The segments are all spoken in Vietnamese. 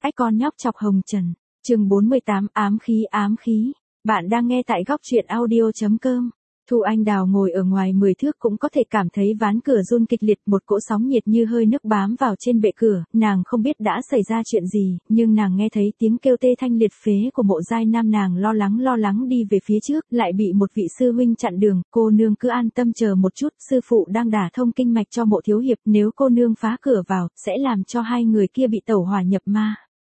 Ách con nhóc chọc hồng trần. Chương 48 ám khí. Bạn đang nghe tại góc truyện audio.com. Thu Anh Đào ngồi ở ngoài 10 thước cũng có thể cảm thấy ván cửa run kịch liệt, một cỗ sóng nhiệt như hơi nước bám vào trên bệ cửa, nàng không biết đã xảy ra chuyện gì, nhưng nàng nghe thấy tiếng kêu tê thanh liệt phế của Mộ Giai Nam, nàng lo lắng đi về phía trước, lại bị một vị sư huynh chặn đường. Cô nương cứ an tâm chờ một chút, sư phụ đang đả thông kinh mạch cho Mộ thiếu hiệp, nếu cô nương phá cửa vào, sẽ làm cho hai người kia bị tẩu hỏa nhập ma.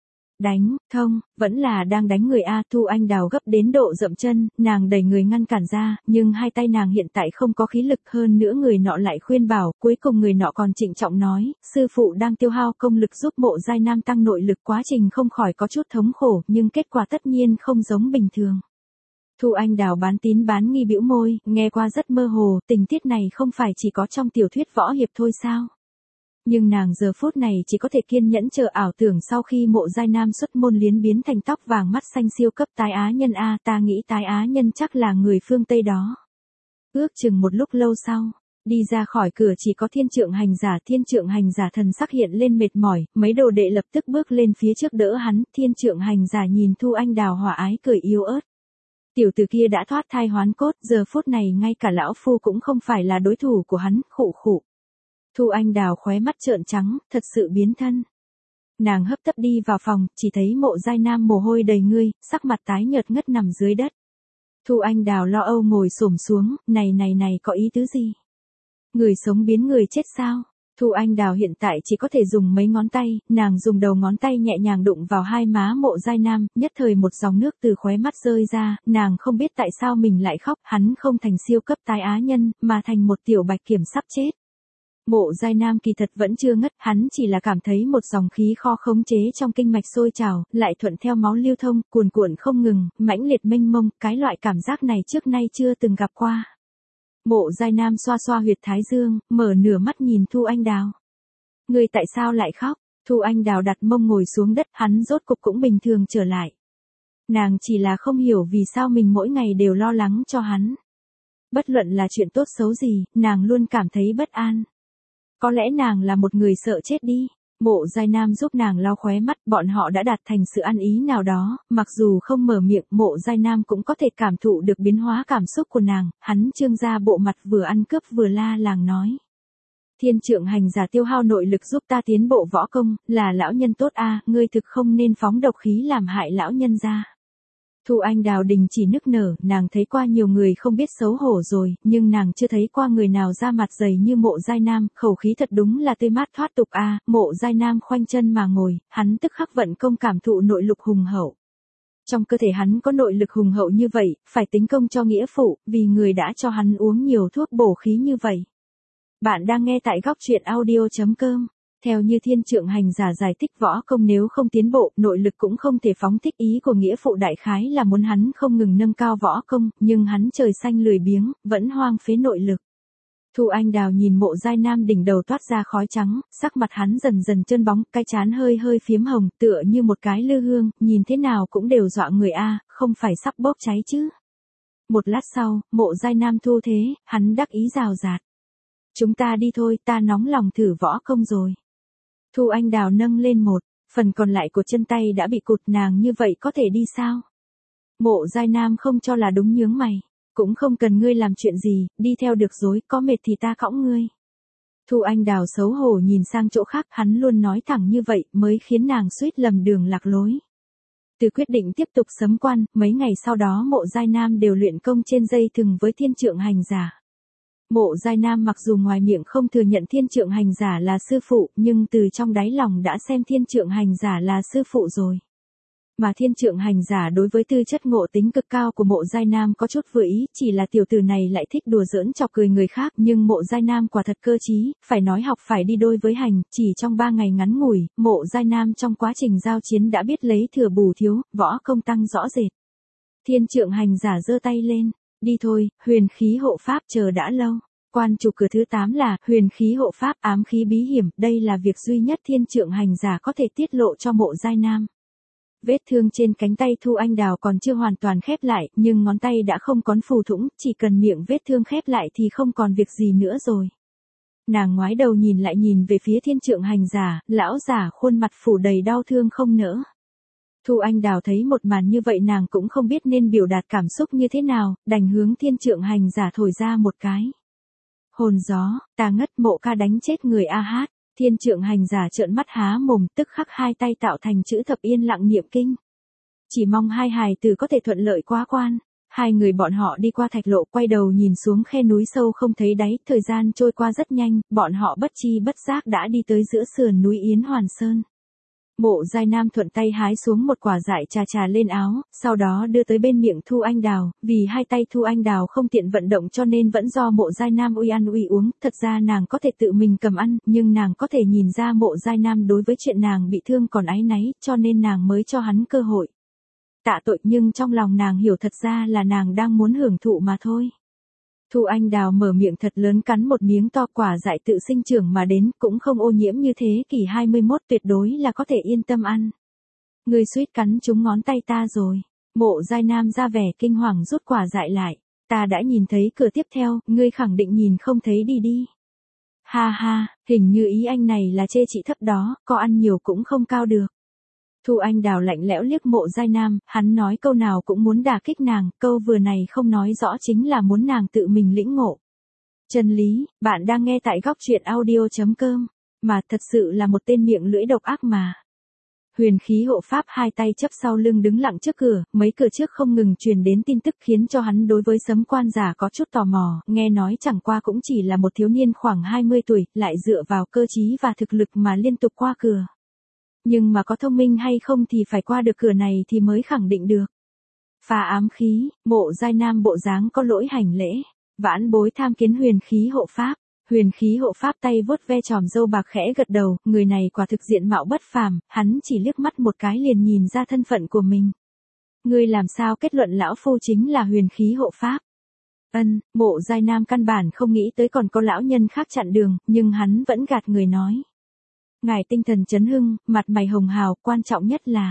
Đánh, thông, vẫn là đang đánh người a. Thu Anh Đào gấp đến độ dậm chân, nàng đẩy người ngăn cản ra, nhưng hai tay nàng hiện tại không có khí lực, hơn nữa người nọ lại khuyên bảo, cuối cùng người nọ còn trịnh trọng nói, sư phụ đang tiêu hao công lực giúp Mộ Giai Nam tăng nội lực, quá trình không khỏi có chút thống khổ, nhưng kết quả tất nhiên không giống bình thường. Thu Anh Đào bán tín bán nghi bĩu môi, nghe qua rất mơ hồ, tình tiết này không phải chỉ có trong tiểu thuyết võ hiệp thôi sao? Nhưng nàng giờ phút này chỉ có thể kiên nhẫn chờ ảo tưởng sau khi Mộ Giai Nam xuất môn liến biến thành tóc vàng mắt xanh siêu cấp tái á nhân a. Ta nghĩ tái á nhân chắc là người phương Tây đó. Ước chừng một lúc lâu sau, đi ra khỏi cửa chỉ có Thiên Trượng Hành Giả thần sắc hiện lên mệt mỏi, mấy đồ đệ lập tức bước lên phía trước đỡ hắn. Thiên Trượng Hành Giả nhìn Thu Anh Đào hòa ái cười yếu ớt. Tiểu tử kia đã thoát thai hoán cốt, giờ phút này ngay cả lão phu cũng không phải là đối thủ của hắn. Khụ. Thu Anh Đào khóe mắt trợn trắng, thật sự biến thân. Nàng hấp tấp đi vào phòng, chỉ thấy Mộ Giai Nam mồ hôi đầy người, sắc mặt tái nhợt ngất nằm dưới đất. Thu Anh Đào lo âu ngồi xổm xuống, này có ý tứ gì? Người sống biến người chết sao? Thu Anh Đào hiện tại chỉ có thể dùng mấy ngón tay, nàng dùng đầu ngón tay nhẹ nhàng đụng vào hai má Mộ Giai Nam, nhất thời một dòng nước từ khóe mắt rơi ra, nàng không biết tại sao mình lại khóc, hắn không thành siêu cấp tái á nhân, mà thành một tiểu bạch kiểm sắp chết. Mộ Giai Nam kỳ thật vẫn chưa ngất, hắn chỉ là cảm thấy một dòng khí kho khống chế trong kinh mạch sôi trào, lại thuận theo máu lưu thông, cuồn cuộn không ngừng, mãnh liệt mênh mông, cái loại cảm giác này trước nay chưa từng gặp qua. Mộ Giai Nam xoa huyệt thái dương, mở nửa mắt nhìn Thu Anh Đào. Người tại sao lại khóc? Thu Anh Đào đặt mông ngồi xuống đất, hắn rốt cục cũng bình thường trở lại. Nàng chỉ là không hiểu vì sao mình mỗi ngày đều lo lắng cho hắn. Bất luận là chuyện tốt xấu gì, nàng luôn cảm thấy bất an. Có lẽ nàng là một người sợ chết đi. Mộ Giai Nam giúp nàng lau khóe mắt, bọn họ đã đạt thành sự ăn ý nào đó, mặc dù không mở miệng, Mộ Giai Nam cũng có thể cảm thụ được biến hóa cảm xúc của nàng, hắn trương ra bộ mặt vừa ăn cướp vừa la làng nói. Thiên Trượng Hành Giả tiêu hao nội lực giúp ta tiến bộ võ công, là lão nhân tốt a, ngươi thực không nên phóng độc khí làm hại lão nhân gia. Thu Anh Đào đình chỉ nức nở, nàng thấy qua nhiều người không biết xấu hổ rồi, nhưng nàng chưa thấy qua người nào da mặt dày như Mộ Giai Nam, khẩu khí thật đúng là tươi mát thoát tục a. Mộ Giai Nam khoanh chân mà ngồi, hắn tức khắc vận công cảm thụ nội lực hùng hậu. Trong cơ thể hắn có nội lực hùng hậu như vậy, phải tính công cho nghĩa phụ, vì người đã cho hắn uống nhiều thuốc bổ khí như vậy. Bạn đang nghe tại góc truyện audio.com. Theo như Thiên Trượng Hành Giả giải thích, võ công nếu không tiến bộ, nội lực cũng không thể phóng thích, ý của nghĩa phụ đại khái là muốn hắn không ngừng nâng cao võ công, nhưng hắn trời xanh lười biếng, vẫn hoang phế nội lực. Thu Anh Đào nhìn Mộ Giai Nam đỉnh đầu toát ra khói trắng, sắc mặt hắn dần dần trơn bóng, cái trán hơi phiếm hồng, tựa như một cái lư hương, nhìn thế nào cũng đều dọa người a, không phải sắp bốc cháy chứ. Một lát sau, Mộ Giai Nam thu thế, hắn đắc ý rào rạt. Chúng ta đi thôi, ta nóng lòng thử võ công rồi. Thu Anh Đào nâng lên một phần còn lại của chân tay đã bị cụt, nàng như vậy có thể đi sao? Mộ Giai Nam không cho là đúng, nhướng mày. Cũng không cần ngươi làm chuyện gì, đi theo được rồi, có mệt thì ta cõng ngươi. Thu Anh Đào xấu hổ nhìn sang chỗ khác, hắn luôn nói thẳng như vậy mới khiến nàng suýt lầm đường lạc lối. Từ quyết định tiếp tục sấm quan, mấy ngày sau đó Mộ Giai Nam đều luyện công trên dây thừng với Thiên Trượng Hành Giả. Mộ Giai Nam mặc dù ngoài miệng không thừa nhận Thiên Trượng Hành Giả là sư phụ, nhưng từ trong đáy lòng đã xem Thiên Trượng Hành Giả là sư phụ rồi. Mà Thiên Trượng Hành Giả đối với tư chất ngộ tính cực cao của Mộ Giai Nam có chút vừa ý, chỉ là tiểu tử này lại thích đùa giỡn chọc cười người khác, nhưng Mộ Giai Nam quả thật cơ trí, phải nói học phải đi đôi với hành, chỉ trong 3 ngày ngắn ngủi, Mộ Giai Nam trong quá trình giao chiến đã biết lấy thừa bù thiếu, võ công tăng rõ rệt. Thiên Trượng Hành Giả giơ tay lên, đi thôi, huyền khí hộ pháp chờ đã lâu. Quan chủ cửa thứ 8 là huyền khí hộ pháp, ám khí bí hiểm, đây là việc duy nhất Thiên Trượng Hành Giả có thể tiết lộ cho Mộ Giai Nam. Vết thương trên cánh tay Thu Anh Đào còn chưa hoàn toàn khép lại, nhưng ngón tay đã không còn phù thủng, chỉ cần miệng vết thương khép lại thì không còn việc gì nữa rồi. Nàng ngoái đầu nhìn lại nhìn về phía Thiên Trượng Hành Giả, lão giả khuôn mặt phủ đầy đau thương không nỡ. Thu Anh Đào thấy một màn như vậy nàng cũng không biết nên biểu đạt cảm xúc như thế nào, đành hướng Thiên Trượng Hành Giả thổi ra một cái. Hồn gió, ta ngất, Mộ Ca đánh chết người a hát. Thiên Trượng Hành Giả trợn mắt há mồm, tức khắc hai tay tạo thành chữ thập yên lặng niệm kinh. Chỉ mong hai hài tử có thể thuận lợi quá quan. Hai người bọn họ đi qua thạch lộ, quay đầu nhìn xuống khe núi sâu không thấy đáy, thời gian trôi qua rất nhanh, bọn họ bất chi bất giác đã đi tới giữa sườn núi Yến Hoàn Sơn. Mộ Giai Nam thuận tay hái xuống một quả dại trà trà lên áo, sau đó đưa tới bên miệng Thu Anh Đào, vì hai tay Thu Anh Đào không tiện vận động cho nên vẫn do Mộ Giai Nam uy ăn uy uống, thật ra nàng có thể tự mình cầm ăn, nhưng nàng có thể nhìn ra Mộ Giai Nam đối với chuyện nàng bị thương còn áy náy, cho nên nàng mới cho hắn cơ hội. Tạ tội, nhưng trong lòng nàng hiểu thật ra là nàng đang muốn hưởng thụ mà thôi. Thu Anh Đào mở miệng thật lớn cắn một miếng to, quả dại tự sinh trưởng mà đến, cũng không ô nhiễm như thế kỷ 21, tuyệt đối là có thể yên tâm ăn. Ngươi suýt cắn trúng ngón tay ta rồi. Mộ Giai Nam ra vẻ kinh hoàng rút quả dại lại. Ta đã nhìn thấy cửa tiếp theo, ngươi khẳng định nhìn không thấy đi đi. Ha ha, hình như ý anh này là chê chị thấp đó, có ăn nhiều cũng không cao được. Thu Anh Đào lạnh lẽo liếc Mộ Giai Nam, hắn nói câu nào cũng muốn đả kích nàng, câu vừa này không nói rõ chính là muốn nàng tự mình lĩnh ngộ. Chân lý, bạn đang nghe tại góc truyện audio.com, mà thật sự là một tên miệng lưỡi độc ác mà. Huyền khí hộ pháp hai tay chấp sau lưng đứng lặng trước cửa, mấy cửa trước không ngừng truyền đến tin tức khiến cho hắn đối với Sấm Quan Giả có chút tò mò, nghe nói chẳng qua cũng chỉ là một thiếu niên khoảng 20 tuổi, lại dựa vào cơ trí và thực lực mà liên tục qua cửa. Nhưng mà có thông minh hay không thì phải qua được cửa này thì mới khẳng định được. Phá ám khí, Mộ Giai Nam bộ dáng có lỗi hành lễ. Vãn bối tham kiến huyền khí hộ pháp. Huyền khí hộ pháp tay vuốt ve tròm râu bạc khẽ gật đầu, người này quả thực diện mạo bất phàm, hắn chỉ liếc mắt một cái liền nhìn ra thân phận của mình. Ngươi làm sao kết luận lão phu chính là huyền khí hộ pháp? Mộ Giai Nam căn bản không nghĩ tới còn có lão nhân khác chặn đường, nhưng hắn vẫn gạt người nói. Ngài tinh thần chấn hưng, mặt mày hồng hào, quan trọng nhất là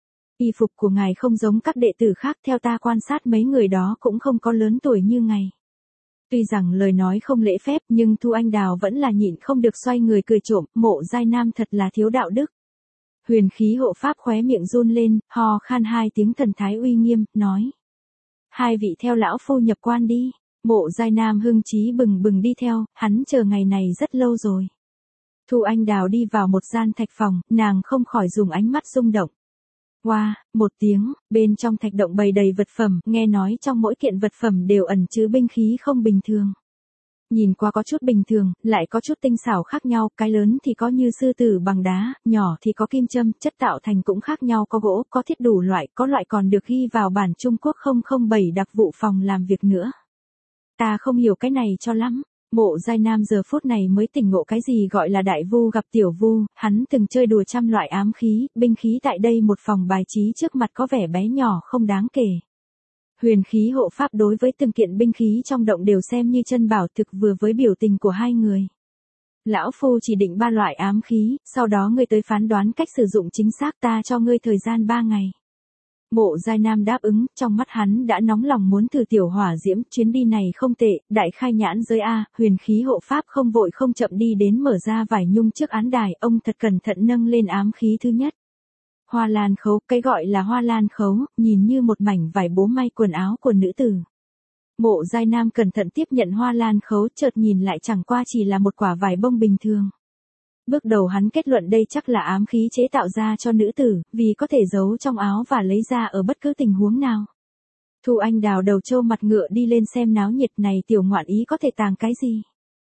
y phục của ngài không giống các đệ tử khác, theo ta quan sát mấy người đó cũng không có lớn tuổi như ngài. Tuy rằng lời nói không lễ phép nhưng Thu Anh Đào vẫn là nhịn không được xoay người cười trộm, Mộ Giai Nam thật là thiếu đạo đức. Huyền khí hộ pháp khóe miệng run lên, ho khan hai tiếng thần thái uy nghiêm, nói. Hai vị theo lão phu nhập quan đi. Mộ Giai Nam hưng chí bừng bừng đi theo, hắn chờ ngày này rất lâu rồi. Thu Anh Đào đi vào một gian thạch phòng, nàng không khỏi dùng ánh mắt rung động. Wow, một tiếng, bên trong thạch động bày đầy vật phẩm, nghe nói trong mỗi kiện vật phẩm đều ẩn chứa binh khí không bình thường. Nhìn qua có chút bình thường, lại có chút tinh xảo khác nhau, cái lớn thì có như sư tử bằng đá, nhỏ thì có kim châm, chất tạo thành cũng khác nhau, có gỗ, có thiết đủ loại, có loại còn được ghi vào bản Trung Quốc 007 đặc vụ phòng làm việc nữa. Ta không hiểu cái này cho lắm. Mộ Giai Nam giờ phút này mới tỉnh ngộ cái gì gọi là đại vu gặp tiểu vu, hắn từng chơi đùa trăm loại ám khí, binh khí tại đây một phòng bài trí trước mặt có vẻ bé nhỏ không đáng kể. Huyền khí hộ pháp đối với từng kiện binh khí trong động đều xem như chân bảo thực vừa với biểu tình của hai người. Lão phu chỉ định 3 loại ám khí, sau đó ngươi tới phán đoán cách sử dụng chính xác, ta cho ngươi thời gian 3 ngày. Mộ Giai Nam đáp ứng, trong mắt hắn đã nóng lòng muốn thử tiểu hỏa diễm, chuyến đi này không tệ, đại khai nhãn giới A, huyền khí hộ pháp không vội không chậm đi đến mở ra vải nhung trước án đài, ông thật cẩn thận nâng lên ám khí thứ nhất. Hoa lan khấu, cái gọi là hoa lan khấu, nhìn như một mảnh vải bố may quần áo của nữ tử. Mộ Giai Nam cẩn thận tiếp nhận hoa lan khấu, chợt nhìn lại chẳng qua chỉ là một quả vải bông bình thường. Bước đầu hắn kết luận đây chắc là ám khí chế tạo ra cho nữ tử, vì có thể giấu trong áo và lấy ra ở bất cứ tình huống nào. Thu Anh Đào đầu trâu mặt ngựa đi lên xem náo nhiệt, này tiểu ngoạn ý có thể tàng cái gì.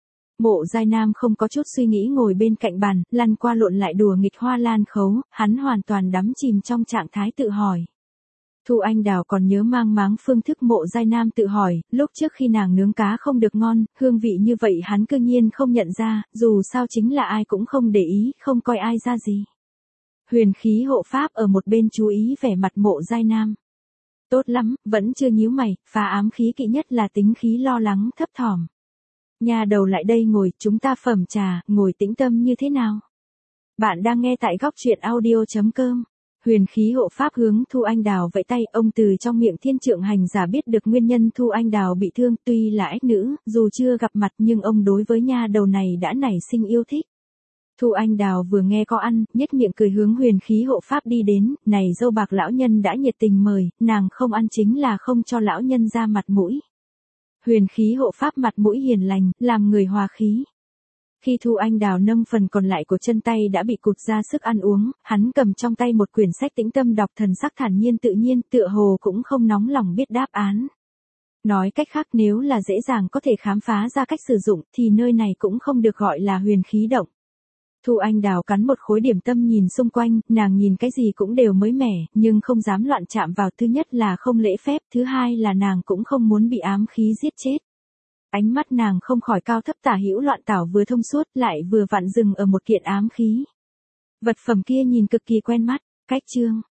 Mộ Giai Nam không có chút suy nghĩ ngồi bên cạnh bàn, lăn qua lộn lại đùa nghịch hoa lan khấu, hắn hoàn toàn đắm chìm trong trạng thái tự hỏi. Thu Anh Đào còn nhớ mang máng phương thức Mộ Giai Nam tự hỏi, lúc trước khi nàng nướng cá không được ngon, hương vị như vậy hắn cư nhiên không nhận ra, dù sao chính là ai cũng không để ý, không coi ai ra gì. Huyền khí hộ pháp ở một bên chú ý vẻ mặt Mộ Giai Nam. Tốt lắm, vẫn chưa nhíu mày, phá ám khí kỵ nhất là tính khí lo lắng thấp thỏm. Nhà đầu lại đây ngồi, chúng ta phẩm trà, ngồi tĩnh tâm như thế nào? Bạn đang nghe tại góc truyện audio.com. Huyền khí hộ pháp hướng Thu Anh Đào vẫy tay, ông từ trong miệng thiên trượng hành giả biết được nguyên nhân Thu Anh Đào bị thương, tuy là ếch nữ, dù chưa gặp mặt nhưng ông đối với nha đầu này đã nảy sinh yêu thích. Thu Anh Đào vừa nghe có ăn, nhếch miệng cười hướng huyền khí hộ pháp đi đến, này dâu bạc lão nhân đã nhiệt tình mời, nàng không ăn chính là không cho lão nhân ra mặt mũi. Huyền khí hộ pháp mặt mũi hiền lành, làm người hòa khí. Khi Thu Anh Đào nâng phần còn lại của chân tay đã bị cụt ra sức ăn uống, hắn cầm trong tay một quyển sách tĩnh tâm đọc, thần sắc thản nhiên tự nhiên, tựa hồ cũng không nóng lòng biết đáp án. Nói cách khác, nếu là dễ dàng có thể khám phá ra cách sử dụng thì nơi này cũng không được gọi là huyền khí động. Thu Anh Đào cắn một khối điểm tâm nhìn xung quanh, nàng nhìn cái gì cũng đều mới mẻ, nhưng không dám loạn chạm vào, thứ nhất là không lễ phép, thứ hai là nàng cũng không muốn bị ám khí giết chết. Ánh mắt nàng không khỏi cao thấp tả hữu loạn tảo, vừa thông suốt lại vừa vặn dừng ở một kiện ám khí. Vật phẩm kia nhìn cực kỳ quen mắt, cách chương.